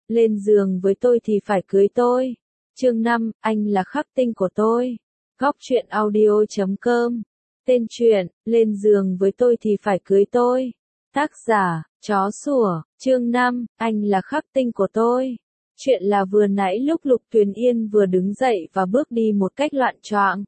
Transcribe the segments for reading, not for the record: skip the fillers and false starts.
lên giường với tôi thì phải cưới tôi. Chương 5, anh là khắc tinh của tôi. Góc truyện audio.com. Tên truyện, lên giường với tôi thì phải cưới tôi. Tác giả, chó sủa. Chương 5, anh là khắc tinh của tôi. Chuyện là vừa nãy lúc Lục Tuyền Yên vừa đứng dậy và bước đi một cách loạng choạng,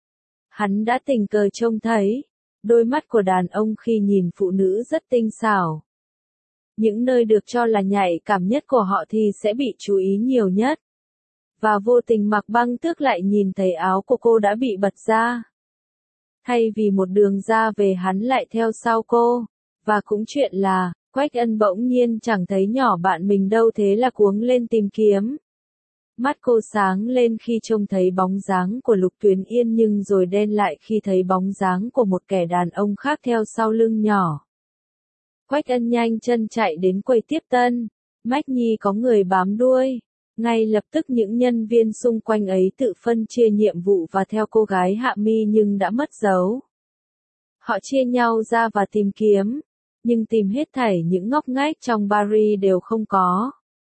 hắn đã tình cờ trông thấy đôi mắt của đàn ông khi nhìn phụ nữ rất tinh xảo. Những nơi được cho là nhạy cảm nhất của họ thì sẽ bị chú ý nhiều nhất. Và vô tình Mạc Băng Tước lại nhìn thấy áo của cô đã bị bật ra. Thay vì một đường ra về hắn lại theo sau cô. Và cũng chuyện là, Quách Ân bỗng nhiên chẳng thấy nhỏ bạn mình đâu, thế là cuống lên tìm kiếm. Mắt cô sáng lên khi trông thấy bóng dáng của Lục Tuyền Yên nhưng rồi đen lại khi thấy bóng dáng của một kẻ đàn ông khác theo sau lưng nhỏ. Quách Ân nhanh chân chạy đến quầy tiếp tân. Mách Nhi có người bám đuôi. Ngay lập tức những nhân viên xung quanh ấy tự phân chia nhiệm vụ và theo cô gái Hạ Mi nhưng đã mất dấu. Họ chia nhau ra và tìm kiếm, nhưng tìm hết thảy những ngóc ngách trong Paris đều không có.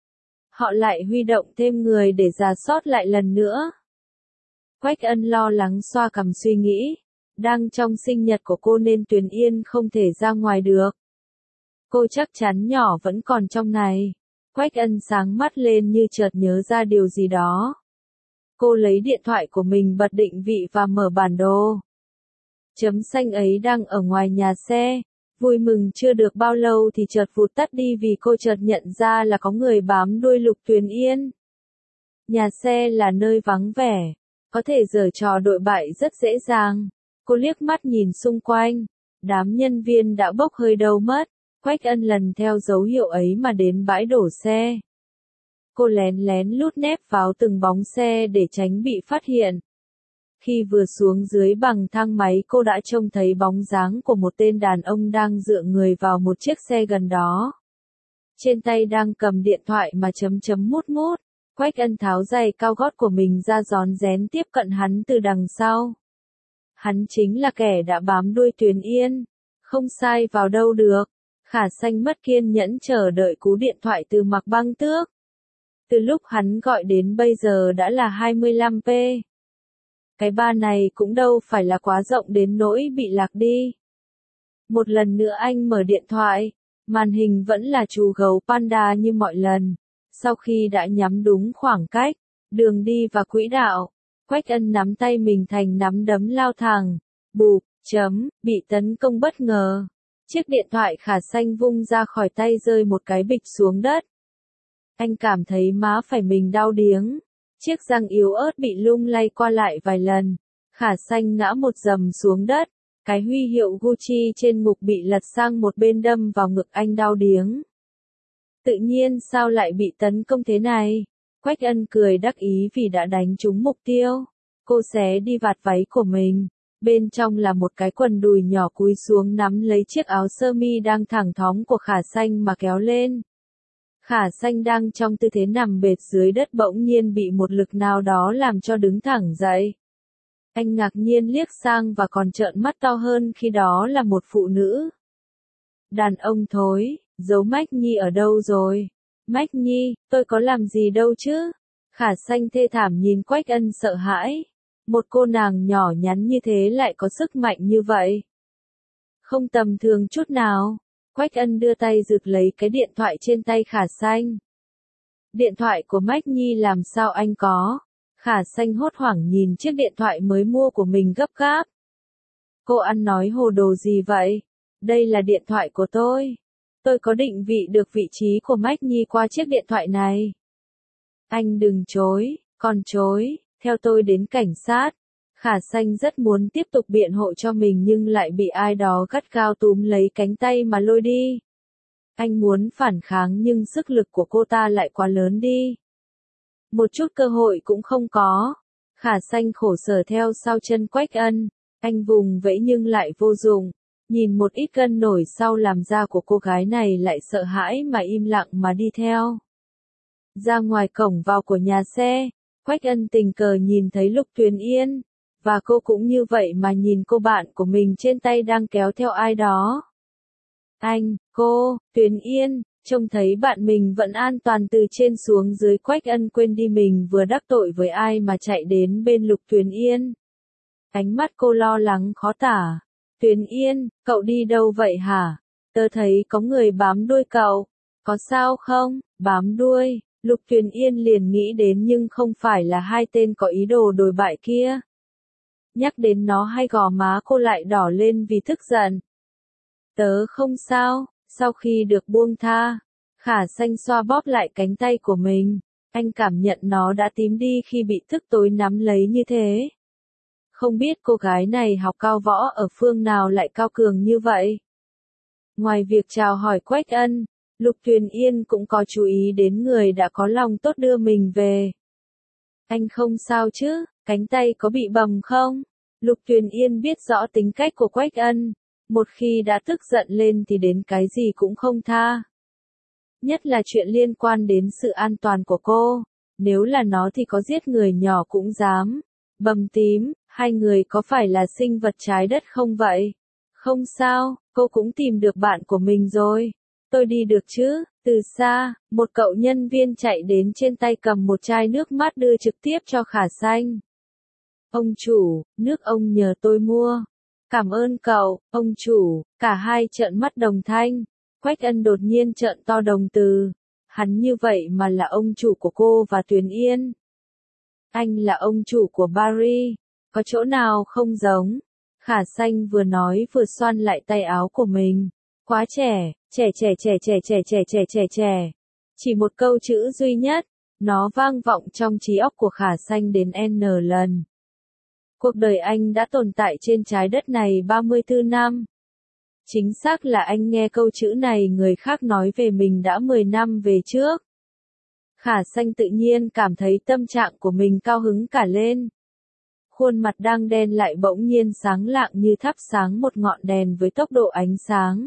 Họ lại huy động thêm người để rà soát lại lần nữa. Quách Ân lo lắng xoa cằm suy nghĩ, đang trong sinh nhật của cô nên Tuyền Yên không thể ra ngoài được. Cô chắc chắn nhỏ vẫn còn trong này. Quách Ân sáng mắt lên như chợt nhớ ra điều gì đó. Cô lấy điện thoại của mình bật định vị và mở bản đồ. Chấm xanh ấy đang ở ngoài nhà xe. Vui mừng chưa được bao lâu thì chợt vụt tắt đi vì cô chợt nhận ra là có người bám đuôi Lục Tuyền Yên. Nhà xe là nơi vắng vẻ, có thể giở trò đội bại rất dễ dàng. Cô liếc mắt nhìn xung quanh, đám nhân viên đã bốc hơi đâu mất. Quách Ân lần theo dấu hiệu ấy mà đến bãi đổ xe. Cô lén lén lút nép vào từng bóng xe để tránh bị phát hiện. Khi vừa xuống dưới bằng thang máy cô đã trông thấy bóng dáng của một tên đàn ông đang dựa người vào một chiếc xe gần đó. Trên tay đang cầm điện thoại mà chấm chấm mút mút. Quách Ân tháo giày cao gót của mình ra rón rén tiếp cận hắn từ đằng sau. Hắn chính là kẻ đã bám đuôi Tuyền Yên. Không sai vào đâu được. Khả Xanh mất kiên nhẫn chờ đợi cú điện thoại từ Mạc Băng Tước. Từ lúc hắn gọi đến bây giờ đã là 25p. Cái ba này cũng đâu phải là quá rộng đến nỗi bị lạc đi. Một lần nữa anh mở điện thoại, màn hình vẫn là chú gấu panda như mọi lần. Sau khi đã nhắm đúng khoảng cách, đường đi và quỹ đạo, Quách Ân nắm tay mình thành nắm đấm lao thẳng. Bụp, bị tấn công bất ngờ. Chiếc điện thoại Khả Xanh vung ra khỏi tay rơi một cái bịch xuống đất. Anh cảm thấy má phải mình đau điếng. Chiếc răng yếu ớt bị lung lay qua lại vài lần. Khả Xanh ngã một dầm xuống đất. Cái huy hiệu Gucci trên ngực bị lật sang một bên đâm vào ngực anh đau điếng. Tự nhiên sao lại bị tấn công thế này? Quách Ân cười đắc ý vì đã đánh trúng mục tiêu. Cô xé đi vạt váy của mình. Bên trong là một cái quần đùi nhỏ cúi xuống nắm lấy chiếc áo sơ mi đang thẳng thóng của Khả Xanh mà kéo lên. Khả Xanh đang trong tư thế nằm bệt dưới đất bỗng nhiên bị một lực nào đó làm cho đứng thẳng dậy. Anh ngạc nhiên liếc sang và còn trợn mắt to hơn khi đó là một phụ nữ. Đàn ông thối, giấu Mách Nhi ở đâu rồi? Mách Nhi, tôi có làm gì đâu chứ? Khả Xanh thê thảm nhìn Quách Ân sợ hãi. Một cô nàng nhỏ nhắn như thế lại có sức mạnh như vậy. Không tầm thường chút nào. Quách Ân đưa tay giựt lấy cái điện thoại trên tay Khả Xanh. Điện thoại của Mách Nhi làm sao anh có? Khả Xanh hốt hoảng nhìn chiếc điện thoại mới mua của mình gấp gáp. Cô ăn nói hồ đồ gì vậy? Đây là điện thoại của tôi. Tôi có định vị được vị trí của Mách Nhi qua chiếc điện thoại này. Anh đừng chối, còn chối. Theo tôi đến cảnh sát. Khả Xanh rất muốn tiếp tục biện hộ cho mình nhưng lại bị ai đó gắt gao túm lấy cánh tay mà lôi đi. Anh muốn phản kháng nhưng sức lực của cô ta lại quá lớn đi. Một chút cơ hội cũng không có. Khả Xanh khổ sở theo sau chân Quách Ân. Anh vùng vẫy nhưng lại vô dụng. Nhìn một ít cân nổi sau làm da của cô gái này lại sợ hãi mà im lặng mà đi theo. Ra ngoài cổng vào của nhà xe. Quách Ân tình cờ nhìn thấy Lục Tuyền Yên, và cô cũng như vậy mà nhìn cô bạn của mình trên tay đang kéo theo ai đó. Anh, cô, Tuyền Yên, Trông thấy bạn mình vẫn an toàn từ trên xuống dưới, Quách Ân quên đi mình vừa đắc tội với ai mà chạy đến bên Lục Tuyền Yên. Ánh mắt cô lo lắng khó tả. Tuyền Yên, cậu đi đâu vậy hả? Tớ thấy có người bám đuôi cậu. Có sao không? Bám đuôi. Lục Tuyền Yên liền nghĩ đến nhưng không phải là hai tên có ý đồ đồi bại kia. Nhắc đến nó hay gò má cô lại đỏ lên vì tức giận. Tớ không sao, sau khi được buông tha, Khả Xanh xoa bóp lại cánh tay của mình. Anh cảm nhận nó đã tím đi khi bị thức tối nắm lấy như thế. Không biết cô gái này học cao võ ở phương nào lại cao cường như vậy. Ngoài việc chào hỏi Quách Ân, Lục Tuyền Yên cũng có chú ý đến người đã có lòng tốt đưa mình về. Anh không sao chứ, cánh tay có bị bầm không? Lục Tuyền Yên biết rõ tính cách của Quách Ân, một khi đã tức giận lên thì đến cái gì cũng không tha. Nhất là chuyện liên quan đến sự an toàn của cô, nếu là nó thì có giết người nhỏ cũng dám. Bầm tím, hai người có phải là sinh vật trái đất không vậy? Không sao, cô cũng tìm được bạn của mình rồi. Tôi đi được chứ? Từ xa, một cậu nhân viên chạy đến trên tay cầm một chai nước mát đưa trực tiếp cho Khả Xanh. Ông chủ, nước ông nhờ tôi mua. Cảm ơn cậu, ông chủ. Cả hai trợn mắt đồng thanh. Quách Ân đột nhiên trợn to đồng từ. Hắn như vậy mà là ông chủ của cô và Tuyền Yên. Anh là ông chủ của Paris. Có chỗ nào không giống? Khả Xanh vừa nói vừa xoăn lại tay áo của mình. Quá trẻ, trẻ. Chỉ một câu chữ duy nhất, nó vang vọng trong trí óc của Khả Xanh đến N lần. Cuộc đời anh đã tồn tại trên trái đất này 34 năm. Chính xác là anh nghe câu chữ này người khác nói về mình đã 10 năm về trước. Khả Xanh tự nhiên cảm thấy tâm trạng của mình cao hứng cả lên. Khuôn mặt đang đen lại bỗng nhiên sáng lạng như thắp sáng một ngọn đèn với tốc độ ánh sáng.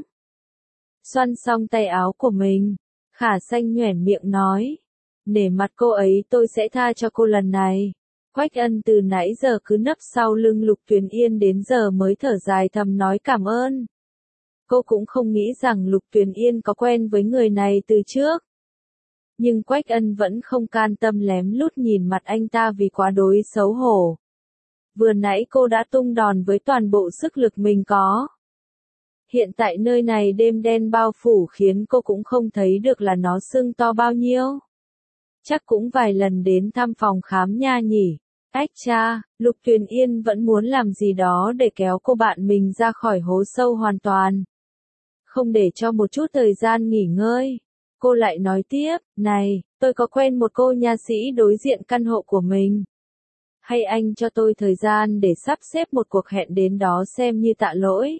Xoăn xong tay áo của mình, Khả Xanh nhoẻn miệng nói. Nể mặt cô ấy tôi sẽ tha cho cô lần này. Quách Ân từ nãy giờ cứ nấp sau lưng Lục Tuyền Yên đến giờ mới thở dài thầm nói cảm ơn. Cô cũng không nghĩ rằng Lục Tuyền Yên có quen với người này từ trước. Nhưng Quách Ân vẫn không can tâm lém lút nhìn mặt anh ta vì quá đối xấu hổ. Vừa nãy cô đã tung đòn với toàn bộ sức lực mình có. Hiện tại nơi này đêm đen bao phủ khiến cô cũng không thấy được là nó sưng to bao nhiêu. Chắc cũng vài lần đến thăm phòng khám nha nhỉ. Ách cha, Lục Tuyền Yên vẫn muốn làm gì đó để kéo cô bạn mình ra khỏi hố sâu hoàn toàn. Không để cho một chút thời gian nghỉ ngơi. Cô lại nói tiếp, này, tôi có quen một cô nha sĩ đối diện căn hộ của mình. Hay anh cho tôi thời gian để sắp xếp một cuộc hẹn đến đó xem như tạ lỗi.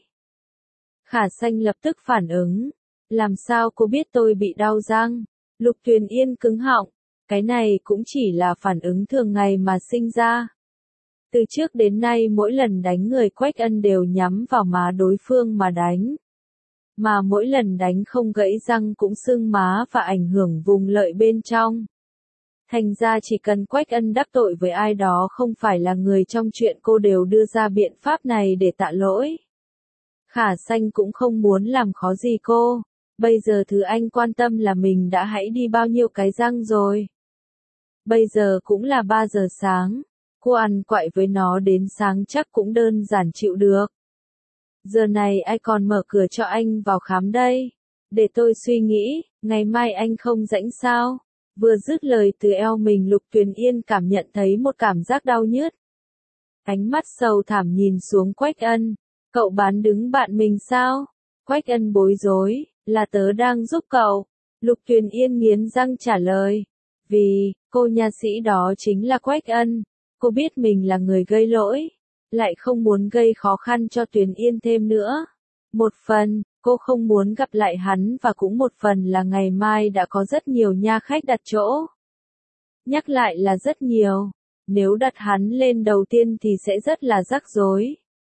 Khả Xanh lập tức phản ứng. Làm sao cô biết tôi bị đau răng? Lục Tuyền Yên cứng họng. Cái này cũng chỉ là phản ứng thường ngày mà sinh ra. Từ trước đến nay mỗi lần đánh người Quách Ân đều nhắm vào má đối phương mà đánh. Mà mỗi lần đánh không gãy răng cũng sưng má và ảnh hưởng vùng lợi bên trong. Thành ra chỉ cần Quách Ân đắc tội với ai đó không phải là người trong chuyện cô đều đưa ra biện pháp này để tạ lỗi. Khả Xanh cũng không muốn làm khó gì cô. Bây giờ thứ anh quan tâm là mình đã hãy đi bao nhiêu cái răng rồi. Bây giờ cũng là 3 giờ sáng. Cô ăn quậy với nó đến sáng chắc cũng đơn giản chịu được. Giờ này ai còn mở cửa cho anh vào khám đây? Để tôi suy nghĩ, ngày mai anh không rảnh sao? Vừa dứt lời từ eo mình Lục Tuyền Yên cảm nhận thấy một cảm giác đau nhức. Ánh mắt sầu thảm nhìn xuống Quách Ân. Cậu bán đứng bạn mình sao? Quách Ân bối rối, là tớ đang giúp cậu. Lục Tuyền Yên nghiến răng trả lời. Vì, cô nha sĩ đó chính là Quách Ân. Cô biết mình là người gây lỗi. Lại không muốn gây khó khăn cho Tuyền Yên thêm nữa. Một phần, cô không muốn gặp lại hắn và cũng một phần là ngày mai đã có rất nhiều nha khách đặt chỗ. Nhắc lại là rất nhiều. Nếu đặt hắn lên đầu tiên thì sẽ rất là rắc rối.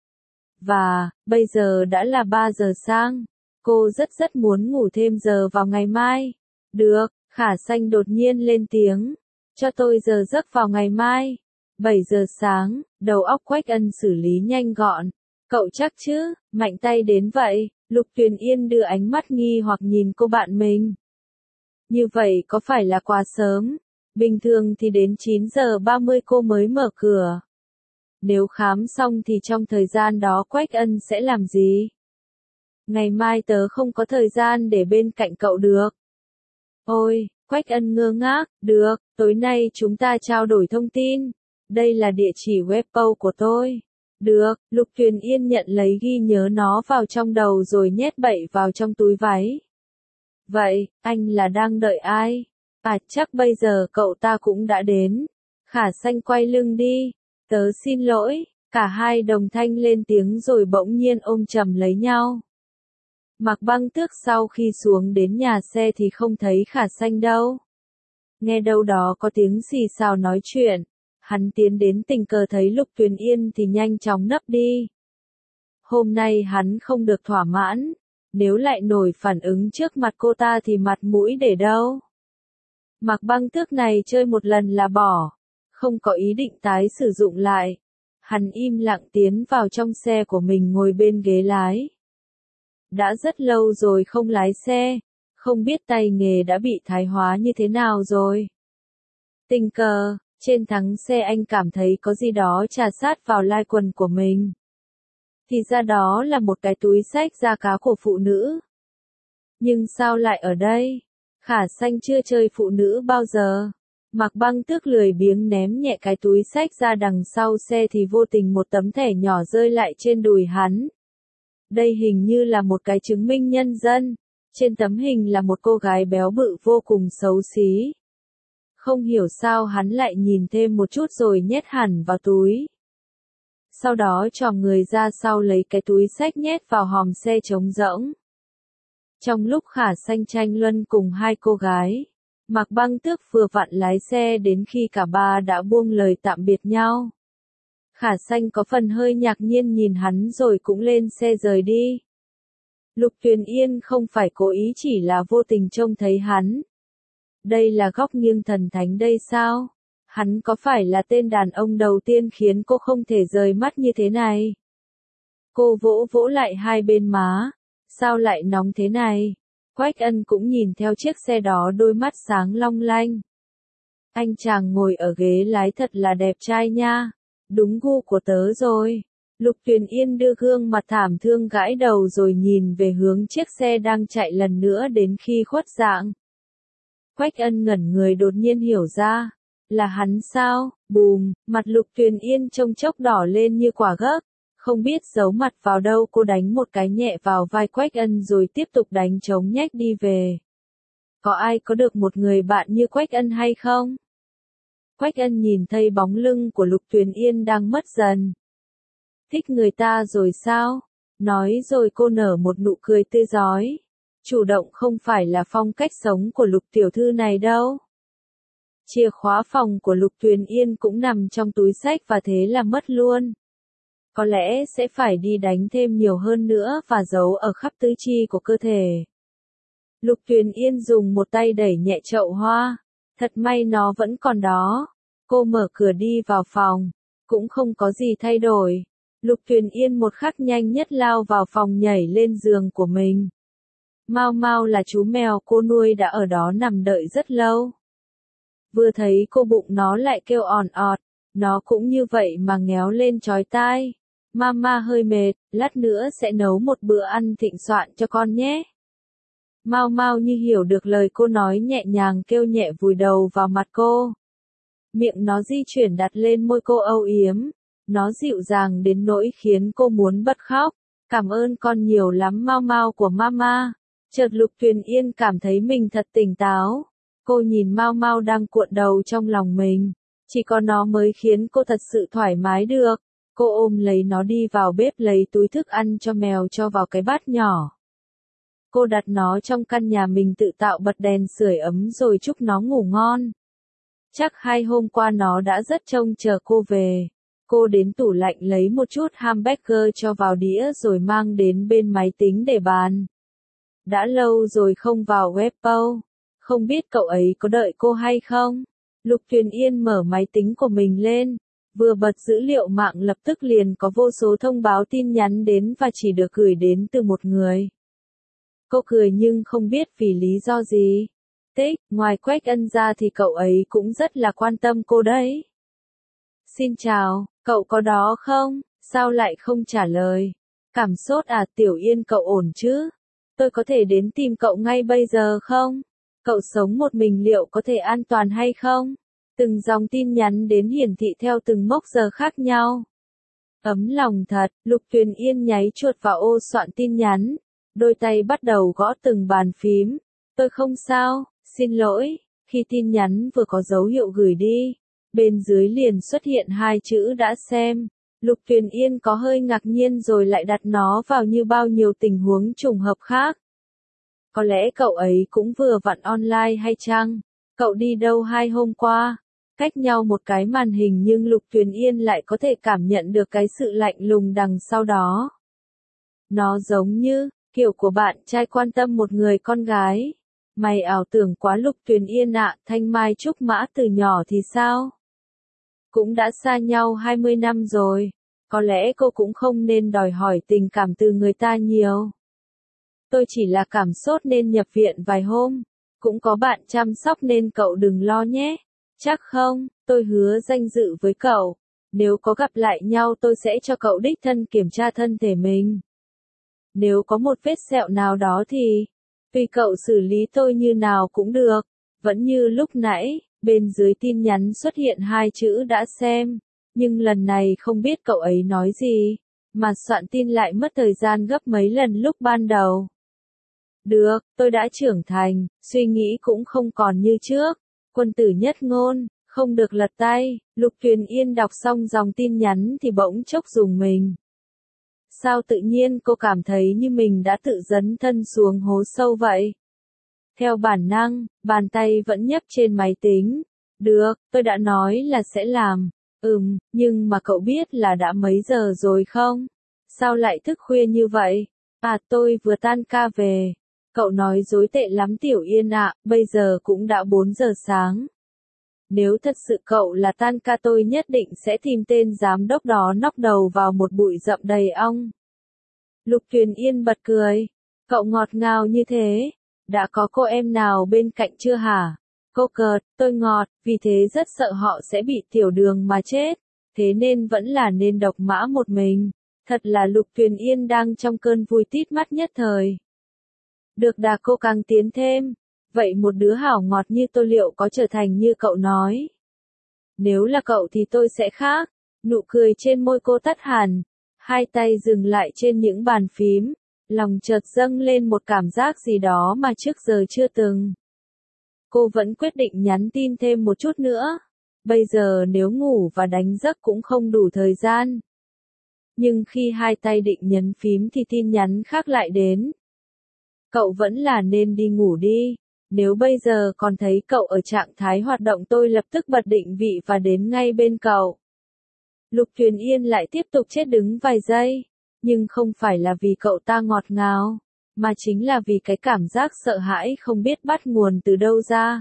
Và, bây giờ đã là 3 giờ sáng. Cô rất muốn ngủ thêm giờ vào ngày mai. Được, Khả Xanh đột nhiên lên tiếng. Cho tôi giờ giấc vào ngày mai. 7 giờ sáng, đầu óc Quách Ân xử lý nhanh gọn. Cậu chắc chứ, mạnh tay đến vậy. Lục Tuyền Yên đưa ánh mắt nghi hoặc nhìn cô bạn mình. Như vậy có phải là quá sớm? Bình thường thì đến 9 giờ 30 cô mới mở cửa. Nếu khám xong thì trong thời gian đó Quách Ân sẽ làm gì? Ngày mai tớ không có thời gian để bên cạnh cậu được. Ôi, Quách Ân ngơ ngác, được, tối nay chúng ta trao đổi thông tin. Đây là địa chỉ webpo của tôi. Được, Lục Tuyền Yên nhận lấy ghi nhớ nó vào trong đầu rồi nhét bậy vào trong túi váy. Vậy, anh là đang đợi ai? À chắc bây giờ cậu ta cũng đã đến. Khả Sanh quay lưng đi. Tớ xin lỗi, cả hai đồng thanh lên tiếng rồi bỗng nhiên ôm chầm lấy nhau. Mạc Băng Tước sau khi xuống đến nhà xe thì không thấy Khả Sanh đâu. Nghe đâu đó có tiếng xì xào nói chuyện. Hắn tiến đến tình cờ thấy Lục Tuyền Yên thì nhanh chóng nấp đi. Hôm nay hắn không được thỏa mãn. Nếu lại nổi phản ứng trước mặt cô ta thì mặt mũi để đâu. Mạc Băng Tước này chơi một lần là bỏ. Không có ý định tái sử dụng lại. Hắn im lặng tiến vào trong xe của mình ngồi bên ghế lái. Đã rất lâu rồi không lái xe. Không biết tay nghề đã bị thái hóa như thế nào rồi. Tình cờ, trên thắng xe anh cảm thấy có gì đó chà sát vào lai quần của mình. Thì ra đó là một cái túi xách da cá của phụ nữ. Nhưng sao lại ở đây? Khả Sanh chưa chơi phụ nữ bao giờ. Mạc Băng Tước lười biếng ném nhẹ cái túi xách ra đằng sau xe thì vô tình một tấm thẻ nhỏ rơi lại trên đùi hắn. Đây hình như là một cái chứng minh nhân dân. Trên tấm hình là một cô gái béo bự vô cùng xấu xí. Không hiểu sao hắn lại nhìn thêm một chút rồi nhét hẳn vào túi. Sau đó chòm người ra sau lấy cái túi xách nhét vào hòm xe trống rỗng. Trong lúc Khả Sanh tranh luân cùng hai cô gái, Mạc Băng Tước vừa vặn lái xe đến khi cả ba đã buông lời tạm biệt nhau. Khả Sanh có phần hơi ngạc nhiên nhìn hắn rồi cũng lên xe rời đi. Lục Tuyền Yên không phải cố ý chỉ là vô tình trông thấy hắn. Đây là góc nghiêng thần thánh đây sao? Hắn có phải là tên đàn ông đầu tiên khiến cô không thể rời mắt như thế này? Cô vỗ vỗ lại hai bên má. Sao lại nóng thế này? Quách Ân cũng nhìn theo chiếc xe đó đôi mắt sáng long lanh. Anh chàng ngồi ở ghế lái thật là đẹp trai nha. Đúng gu của tớ rồi. Lục Tuyền Yên đưa gương mặt thảm thương gãi đầu rồi nhìn về hướng chiếc xe đang chạy lần nữa đến khi khuất dạng. Quách Ân ngẩn người đột nhiên hiểu ra. Là hắn sao? Bùm, mặt Lục Tuyền Yên trông chốc đỏ lên như quả gấc. Không biết giấu mặt vào đâu cô đánh một cái nhẹ vào vai Quách Ân rồi tiếp tục đánh trống nhách đi về. Có ai có được một người bạn như Quách Ân hay không? Quách Ân nhìn thấy bóng lưng của Lục Tuyền Yên đang mất dần. Thích người ta rồi sao? Nói rồi cô nở một nụ cười tươi rói. Chủ động không phải là phong cách sống của Lục tiểu thư này đâu. Chìa khóa phòng của Lục Tuyền Yên cũng nằm trong túi xách và thế là mất luôn. Có lẽ sẽ phải đi đánh thêm nhiều hơn nữa và giấu ở khắp tứ chi của cơ thể. Lục Tuyền Yên dùng một tay đẩy nhẹ chậu hoa. Thật may nó vẫn còn đó. Cô mở cửa đi vào phòng. Cũng không có gì thay đổi. Lục Tuyền Yên một khắc nhanh nhất lao vào phòng nhảy lên giường của mình. Mao Mao là chú mèo cô nuôi đã ở đó nằm đợi rất lâu. Vừa thấy cô bụng nó lại kêu òn ọt. Nó cũng như vậy mà ngéo lên chói tai. Mama hơi mệt, lát nữa sẽ nấu một bữa ăn thịnh soạn cho con nhé. Mao Mao như hiểu được lời cô nói nhẹ nhàng kêu nhẹ vùi đầu vào mặt cô. Miệng nó di chuyển đặt lên môi cô âu yếm. Nó dịu dàng đến nỗi khiến cô muốn bật khóc. Cảm ơn con nhiều lắm Mao Mao của Mama. Chợt Lục Tuyền Yên cảm thấy mình thật tỉnh táo. Cô nhìn Mao Mao đang cuộn đầu trong lòng mình. Chỉ có nó mới khiến cô thật sự thoải mái được. Cô ôm lấy nó đi vào bếp lấy túi thức ăn cho mèo cho vào cái bát nhỏ. Cô đặt nó trong căn nhà mình tự tạo bật đèn sưởi ấm rồi chúc nó ngủ ngon. Chắc 2 hôm qua nó đã rất trông chờ cô về. Cô đến tủ lạnh lấy một chút hamburger cho vào đĩa rồi mang đến bên máy tính để bàn. Đã lâu rồi không vào webpo. Không biết cậu ấy có đợi cô hay không? Lục Tuyền Yên mở máy tính của mình lên. Vừa bật dữ liệu mạng lập tức liền có vô số thông báo tin nhắn đến và chỉ được gửi đến từ một người. Cô cười nhưng không biết vì lý do gì. Tích, ngoài Quách Ân ra thì cậu ấy cũng rất là quan tâm cô đấy. Xin chào, cậu có đó không? Sao lại không trả lời? Cảm sốt à Tiểu Yên cậu ổn chứ? Tôi có thể đến tìm cậu ngay bây giờ không? Cậu sống một mình liệu có thể an toàn hay không? Từng dòng tin nhắn đến hiển thị theo từng mốc giờ khác nhau. Ấm lòng thật, Lục Tuyền Yên nháy chuột vào ô soạn tin nhắn. Đôi tay bắt đầu gõ từng bàn phím. Tôi không sao, xin lỗi. Khi tin nhắn vừa có dấu hiệu gửi đi, bên dưới liền xuất hiện hai chữ đã xem. Lục Tuyền Yên có hơi ngạc nhiên rồi lại đặt nó vào như bao nhiêu tình huống trùng hợp khác. Có lẽ cậu ấy cũng vừa vặn online hay chăng? Cậu đi đâu 2 hôm qua? Cách nhau một cái màn hình nhưng Lục Tuyền Yên lại có thể cảm nhận được cái sự lạnh lùng đằng sau đó. Nó giống như, kiểu của bạn trai quan tâm một người con gái. Mày ảo tưởng quá Lục Tuyền Yên ạ, thanh mai trúc mã từ nhỏ thì sao? Cũng đã xa nhau 20 năm rồi. Có lẽ cô cũng không nên đòi hỏi tình cảm từ người ta nhiều. Tôi chỉ là cảm sốt nên nhập viện vài hôm. Cũng có bạn chăm sóc nên cậu đừng lo nhé. Chắc không, tôi hứa danh dự với cậu. Nếu có gặp lại nhau tôi sẽ cho cậu đích thân kiểm tra thân thể mình. Nếu có một vết sẹo nào đó thì, tùy cậu xử lý tôi như nào cũng được. Vẫn như lúc nãy, bên dưới tin nhắn xuất hiện hai chữ đã xem. Nhưng lần này không biết cậu ấy nói gì, mà soạn tin lại mất thời gian gấp mấy lần lúc ban đầu. Được, tôi đã trưởng thành, suy nghĩ cũng không còn như trước. Quân tử nhất ngôn, không được lật tay. Lục Tuyền Yên đọc xong dòng tin nhắn thì bỗng chốc rùng mình. Sao tự nhiên cô cảm thấy như mình đã tự dấn thân xuống hố sâu vậy? Theo bản năng, bàn tay vẫn nhấp trên máy tính. Được, tôi đã nói là sẽ làm. Nhưng mà cậu biết là đã mấy giờ rồi không? Sao lại thức khuya như vậy? À tôi vừa tan ca về. Cậu nói dối tệ lắm Tiểu Yên ạ, bây giờ cũng đã 4 giờ sáng. Nếu thật sự cậu là tan ca tôi nhất định sẽ tìm tên giám đốc đó nóc đầu vào một bụi rậm đầy ong. Lục Tuyền Yên bật cười. Cậu ngọt ngào như thế. Đã có cô em nào bên cạnh chưa hả? Cô cợt, tôi ngọt, vì thế rất sợ họ sẽ bị tiểu đường mà chết. Thế nên vẫn là nên độc mã một mình. Thật là Lục Tuyền Yên đang trong cơn vui tít mắt nhất thời. Được đà cô càng tiến thêm. Vậy một đứa hảo ngọt như tôi liệu có trở thành như cậu nói? Nếu là cậu thì tôi sẽ khác. Nụ cười trên môi cô tắt hẳn. Hai tay dừng lại trên những bàn phím. Lòng chợt dâng lên một cảm giác gì đó mà trước giờ chưa từng. Cô vẫn quyết định nhắn tin thêm một chút nữa. Bây giờ nếu ngủ và đánh giấc cũng không đủ thời gian. Nhưng khi hai tay định nhấn phím thì tin nhắn khác lại đến. Cậu vẫn là nên đi ngủ đi. Nếu bây giờ còn thấy cậu ở trạng thái hoạt động tôi lập tức bật định vị và đến ngay bên cậu. Lục Tuyền Yên lại tiếp tục chết đứng vài giây. Nhưng không phải là vì cậu ta ngọt ngào, mà chính là vì cái cảm giác sợ hãi không biết bắt nguồn từ đâu ra.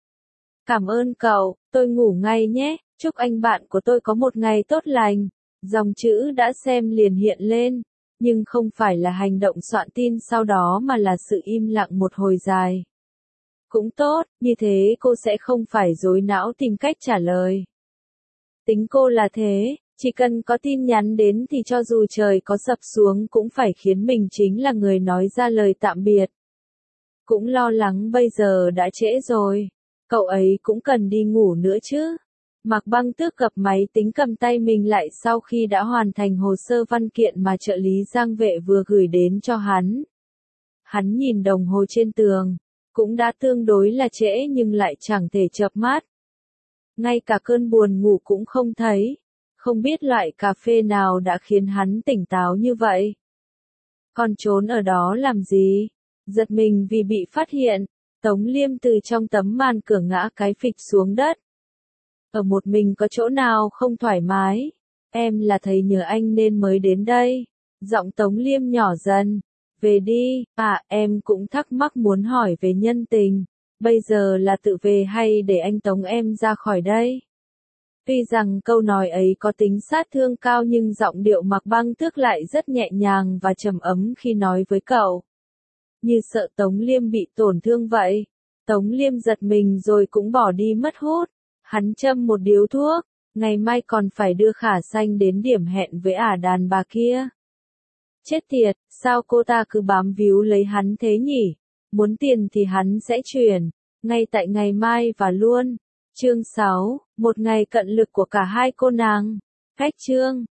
Cảm ơn cậu, tôi ngủ ngay nhé, chúc anh bạn của tôi có một ngày tốt lành. Dòng chữ đã xem liền hiện lên, nhưng không phải là hành động soạn tin sau đó mà là sự im lặng một hồi dài. Cũng tốt, như thế cô sẽ không phải rối não tìm cách trả lời. Tính cô là thế, chỉ cần có tin nhắn đến thì cho dù trời có sập xuống cũng phải khiến mình chính là người nói ra lời tạm biệt. Cũng lo lắng bây giờ đã trễ rồi, cậu ấy cũng cần đi ngủ nữa chứ. Mạc Băng Tước gập máy tính cầm tay mình lại sau khi đã hoàn thành hồ sơ văn kiện mà trợ lý Giang Vệ vừa gửi đến cho hắn. Hắn nhìn đồng hồ trên tường, cũng đã tương đối là trễ nhưng lại chẳng thể chợp mắt. Ngay cả cơn buồn ngủ cũng không thấy, không biết loại cà phê nào đã khiến hắn tỉnh táo như vậy. Còn trốn ở đó làm gì? Giật mình vì bị phát hiện, Tống Liêm từ trong tấm màn cửa ngã cái phịch xuống đất. Ở một mình có chỗ nào không thoải mái? Em là thầy nhờ anh nên mới đến đây. Giọng Tống Liêm nhỏ dần. Về đi, em cũng thắc mắc muốn hỏi về nhân tình. Bây giờ là tự về hay để anh tống em ra khỏi đây? Tuy rằng câu nói ấy có tính sát thương cao nhưng giọng điệu Mạc Băng Tước lại rất nhẹ nhàng và trầm ấm khi nói với cậu. Như sợ Tống Liêm bị tổn thương vậy. Tống Liêm giật mình rồi cũng bỏ đi mất hút. Hắn châm một điếu thuốc, ngày mai còn phải đưa Khả Xanh đến điểm hẹn với ả đàn bà kia. Chết tiệt, sao cô ta cứ bám víu lấy hắn thế nhỉ? Muốn tiền thì hắn sẽ chuyển, ngay tại ngày mai và luôn. Chương 6, một ngày cận lực của cả hai cô nàng. Cách chương